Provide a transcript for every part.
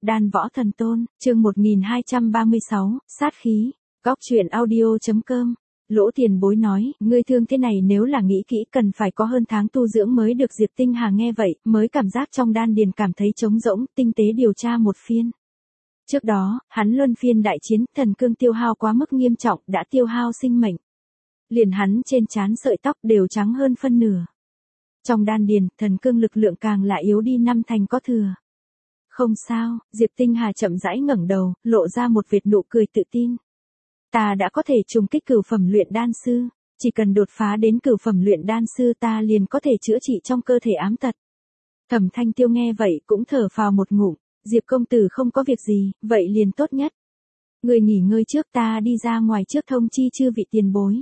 Đan Võ Thần Tôn, chương 1236, sát khí, góc truyện audio.com. Lỗ Tiền Bối nói, ngươi thương thế này nếu là nghĩ kỹ cần phải có hơn tháng tu dưỡng mới được. Diệp Tinh Hà nghe vậy, mới cảm giác trong đan điền cảm thấy trống rỗng, tinh tế điều tra một phiên. Trước đó, hắn luân phiên đại chiến, thần cương tiêu hao quá mức nghiêm trọng, đã tiêu hao sinh mệnh. Liền hắn trên trán sợi tóc đều trắng hơn phân nửa. Trong đan điền, thần cương lực lượng càng lại yếu đi 5 thành có thừa. Không sao, Diệp Tinh Hà chậm rãi ngẩng đầu, lộ ra một vệt nụ cười tự tin. Ta đã có thể trùng kích cửu phẩm luyện đan sư, chỉ cần đột phá đến cửu phẩm luyện đan sư ta liền có thể chữa trị trong cơ thể ám tật. Thẩm Thanh Tiêu nghe vậy cũng thở phào một ngụm, Diệp công tử không có việc gì, vậy liền tốt nhất. Người nghỉ ngơi trước, ta đi ra ngoài trước thông chi chư vị tiền bối.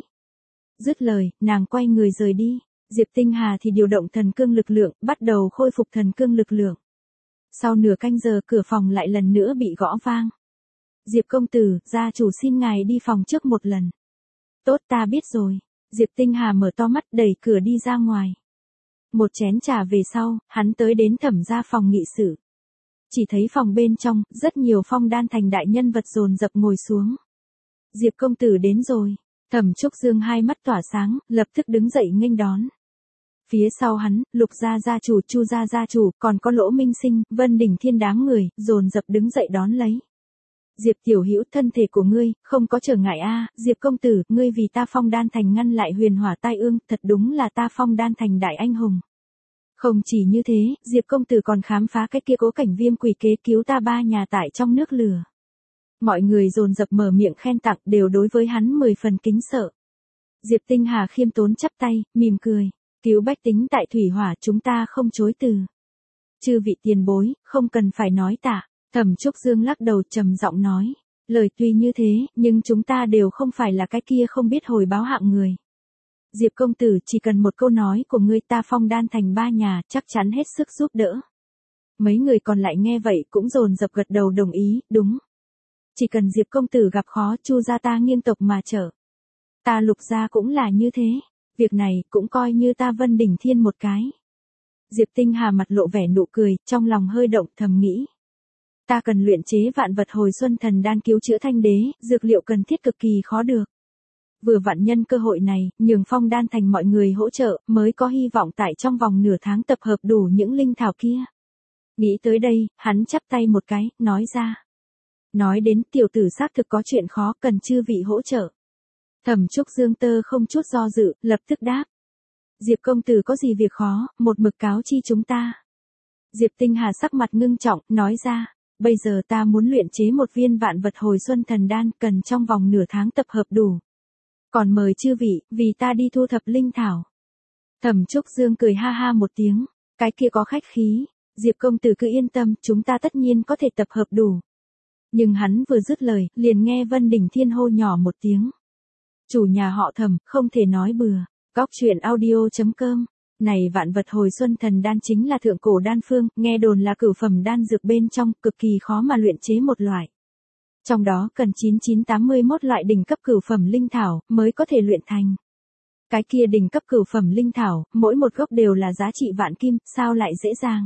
Dứt lời, nàng quay người rời đi, Diệp Tinh Hà thì điều động thần cương lực lượng, bắt đầu khôi phục thần cương lực lượng. Sau nửa canh giờ cửa phòng lại lần nữa bị gõ vang. Diệp công tử, gia chủ xin ngài đi phòng trước một lần. Tốt, ta biết rồi. Diệp Tinh Hà mở to mắt đẩy cửa đi ra ngoài. Một chén trà về sau, hắn tới đến Thẩm gia phòng nghị sự. Chỉ thấy phòng bên trong, rất nhiều phong đan thành đại nhân vật dồn dập ngồi xuống. Diệp công tử đến rồi. Thẩm Trúc Dương hai mắt tỏa sáng, lập tức đứng dậy nghênh đón. Phía sau hắn, Lục gia gia chủ, Chu gia gia chủ, còn có Lỗ Minh Sinh, Vân Đình Thiên đám người, dồn dập đứng dậy đón lấy. Diệp tiểu hữu, thân thể của ngươi không có trở ngại a. Diệp công tử, ngươi vì ta phong đan thành ngăn lại huyền hỏa tai ương, thật đúng là ta phong đan thành đại anh hùng. Không chỉ như thế, Diệp công tử còn khám phá cái kia Cố Cảnh Viêm quỷ kế cứu ta 3 nhà tại trong nước lửa. Mọi người dồn dập mở miệng khen tặng, đều đối với hắn 10 phần kính sợ. Diệp Tinh Hà khiêm tốn chắp tay, mỉm cười, cứu bách tính tại thủy hỏa chúng ta không chối từ. Chư vị tiền bối, không cần phải nói tạ. Thẩm Trúc Dương lắc đầu trầm giọng nói, lời tuy như thế, nhưng chúng ta đều không phải là cái kia không biết hồi báo hạng người. Diệp công tử, chỉ cần một câu nói của ngươi, ta phong đan thành 3 nhà, chắc chắn hết sức giúp đỡ. Mấy người còn lại nghe vậy cũng dồn dập gật đầu đồng ý, đúng. Chỉ cần Diệp công tử gặp khó, Chu gia ta nghiêng tộc mà trở. Ta Lục gia cũng là như thế, việc này cũng coi như ta Vân Đình Thiên một cái. Diệp Tinh Hà mặt lộ vẻ nụ cười, trong lòng hơi động, thầm nghĩ. Ta cần luyện chế vạn vật hồi xuân thần đan cứu chữa thanh đế, dược liệu cần thiết cực kỳ khó được. Vừa vặn nhân cơ hội này, nhường phong đan thành mọi người hỗ trợ, mới có hy vọng tại trong vòng nửa tháng tập hợp đủ những linh thảo kia. Nghĩ tới đây, hắn chắp tay một cái, nói ra. Nói đến tiểu tử xác thực có chuyện khó, cần chư vị hỗ trợ. Thẩm Trúc Dương tơ không chút do dự, lập tức đáp. Diệp công tử có gì việc khó, một mực cáo chi chúng ta. Diệp Tinh Hà sắc mặt ngưng trọng, nói ra. Bây giờ ta muốn luyện chế một viên vạn vật hồi xuân thần đan, cần trong vòng nửa tháng tập hợp đủ. Còn mời chư vị, vì ta đi thu thập linh thảo. Thẩm Trúc Dương cười ha ha một tiếng, cái kia có khách khí, Diệp công tử cứ yên tâm, chúng ta tất nhiên có thể tập hợp đủ. Nhưng hắn vừa dứt lời, liền nghe Vân Đình Thiên hô nhỏ một tiếng. Chủ nhà họ Thẩm, không thể nói bừa. Góc truyện audio.com. Này vạn vật hồi xuân thần đan chính là thượng cổ đan phương, nghe đồn là cửu phẩm đan dược bên trong, cực kỳ khó mà luyện chế một loại. Trong đó cần 9981 loại đỉnh cấp cửu phẩm linh thảo mới có thể luyện thành. Cái kia đỉnh cấp cửu phẩm linh thảo, mỗi một gốc đều là giá trị vạn kim, sao lại dễ dàng.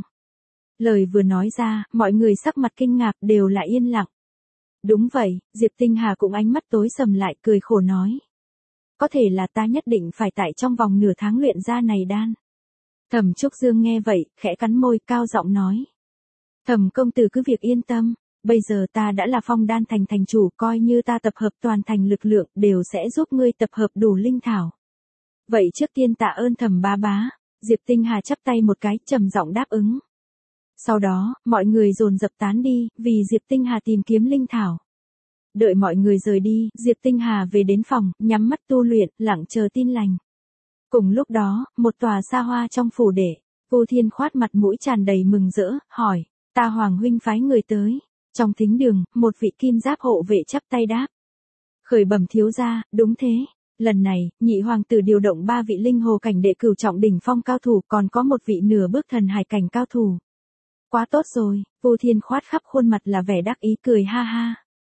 Lời vừa nói ra, mọi người sắc mặt kinh ngạc đều là yên lặng. Đúng vậy, Diệp Tinh Hà cũng ánh mắt tối sầm lại, cười khổ nói. Có thể là ta nhất định phải tại trong vòng nửa tháng luyện ra này đan. Thẩm Trúc Dương nghe vậy, khẽ cắn môi, cao giọng nói. Thẩm công tử cứ việc yên tâm, bây giờ ta đã là phong đan thành thành chủ, coi như ta tập hợp toàn thành lực lượng, đều sẽ giúp ngươi tập hợp đủ linh thảo. Vậy trước tiên tạ ơn Thẩm bá bá. Diệp Tinh Hà chắp tay một cái, trầm giọng đáp ứng. Sau đó, mọi người dồn dập tán đi, vì Diệp Tinh Hà tìm kiếm linh thảo. Đợi mọi người rời đi, Diệp Tinh Hà về đến phòng, nhắm mắt tu luyện, lặng chờ tin lành. Cùng lúc đó, một tòa xa hoa trong phủ đệ, Vu Thiên Khoát mặt mũi tràn đầy mừng rỡ, hỏi, ta Hoàng huynh phái người tới. Trong thính đường, một vị kim giáp hộ vệ chắp tay đáp. Khởi bẩm thiếu gia, đúng thế. Lần này, nhị hoàng tử điều động 3 vị linh hồ cảnh đệ cửu trọng đỉnh phong cao thủ, còn có một vị nửa bước thần hải cảnh cao thủ. Quá tốt rồi, Vu Thiên Khoát khắp khuôn mặt là vẻ đắc ý, cười ha ha.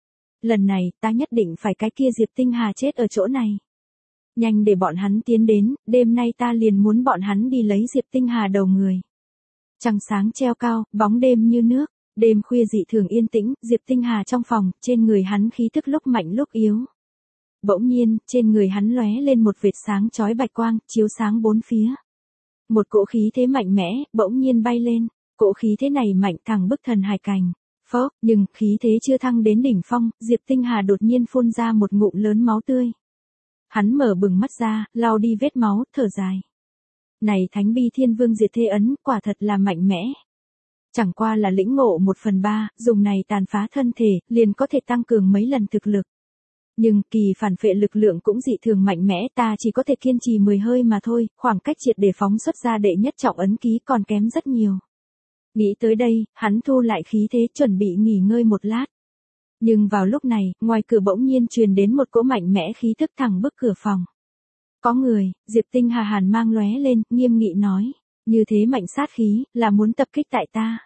Lần này, ta nhất định phải cái kia Diệp Tinh Hà chết ở chỗ này. Nhanh để bọn hắn tiến đến, đêm nay ta liền muốn bọn hắn đi lấy Diệp Tinh Hà đầu người. Trăng sáng treo cao, bóng đêm như nước, Đêm khuya dị thường yên tĩnh, Diệp Tinh Hà trong phòng, trên người hắn khí tức lúc mạnh lúc yếu. Bỗng nhiên, trên người hắn lóe lên một vệt sáng chói bạch quang, chiếu sáng bốn phía. Một cỗ khí thế mạnh mẽ, bỗng nhiên bay lên. Cỗ khí thế này mạnh thẳng bức thần hải cảnh. Phốc, nhưng khí thế chưa thăng đến đỉnh phong, Diệp Tinh Hà đột nhiên phun ra một ngụm lớn máu tươi. Hắn mở bừng mắt ra, lau đi vết máu, thở dài. Này Thánh Bi Thiên Vương diệt thế ấn, quả thật là mạnh mẽ. Chẳng qua là lĩnh ngộ 1/3, dùng này tàn phá thân thể, liền có thể tăng cường mấy lần thực lực. Nhưng kỳ phản phệ lực lượng cũng dị thường mạnh mẽ, ta chỉ có thể kiên trì 10 hơi mà thôi, khoảng cách triệt để phóng xuất ra đệ nhất trọng ấn ký còn kém rất nhiều. Nghĩ tới đây, hắn thu lại khí thế chuẩn bị nghỉ ngơi một lát. Nhưng vào lúc này, ngoài cửa bỗng nhiên truyền đến một cỗ mạnh mẽ khí thức thẳng bức cửa phòng. Có người, Diệp Tinh Hà hàn mang lóe lên, nghiêm nghị nói, như thế mạnh sát khí, là muốn tập kích tại ta.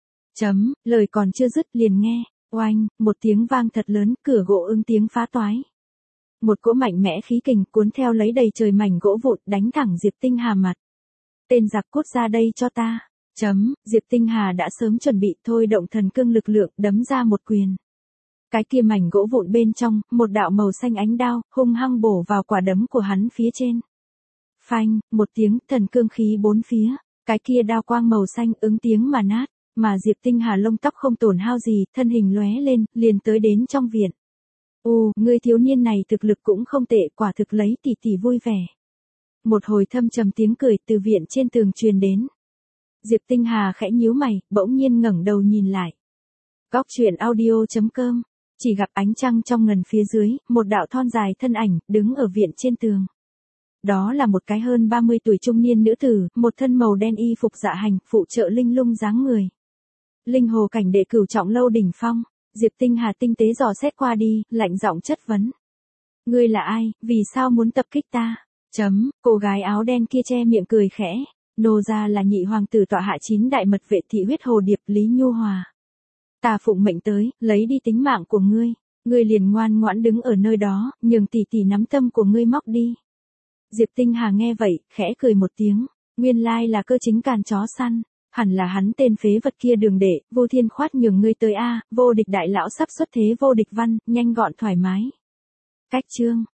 Lời còn chưa dứt liền nghe, oanh, một tiếng vang thật lớn, cửa gỗ ứng tiếng phá toái. Một cỗ mạnh mẽ khí kình cuốn theo lấy đầy trời mảnh gỗ vụn đánh thẳng Diệp Tinh Hà mặt. Tên giặc cút ra đây cho ta. Diệp Tinh Hà đã sớm chuẩn bị thôi động thần cương lực lượng đấm ra một quyền. Cái kia mảnh gỗ vụn bên trong, một đạo màu xanh ánh đao, hung hăng bổ vào quả đấm của hắn phía trên. Phanh, một tiếng thần cương khí bốn phía, cái kia đao quang màu xanh ứng tiếng mà nát, mà Diệp Tinh Hà lông tóc không tổn hao gì, thân hình lóe lên, liền tới đến trong viện. Người thiếu niên này thực lực cũng không tệ, quả thực lấy tỷ tỷ vui vẻ. Một hồi thâm trầm tiếng cười từ viện trên tường truyền đến. Diệp Tinh Hà khẽ nhíu mày, bỗng nhiên ngẩng đầu nhìn lại. Góc truyện audio.com, chỉ gặp ánh trăng trong ngần phía dưới, một đạo thon dài thân ảnh, đứng ở viện trên tường. Đó là một cái hơn 30 tuổi trung niên nữ tử, một thân màu đen y phục dạ hành, phụ trợ linh lung dáng người. Linh hồ cảnh đệ cửu trọng lâu đỉnh phong, Diệp Tinh Hà tinh tế dò xét qua đi, lạnh giọng chất vấn. Ngươi là ai, vì sao muốn tập kích ta? Cô gái áo đen kia che miệng cười khẽ. Nô gia là nhị hoàng tử tọa hạ 9 đại mật vệ thị huyết hồ điệp Lý Nhu Hòa. Ta phụng mệnh tới, lấy đi tính mạng của ngươi. Ngươi liền ngoan ngoãn đứng ở nơi đó, nhường tỷ tỷ nắm tâm của ngươi móc đi. Diệp Tinh Hà nghe vậy, khẽ cười một tiếng. Nguyên lai là cơ chính càn chó săn. Hẳn là hắn tên phế vật kia đường đệ, Vô Thiên khoát nhường ngươi tới a, vô địch đại lão sắp xuất thế vô địch văn, nhanh gọn thoải mái. Cách chương.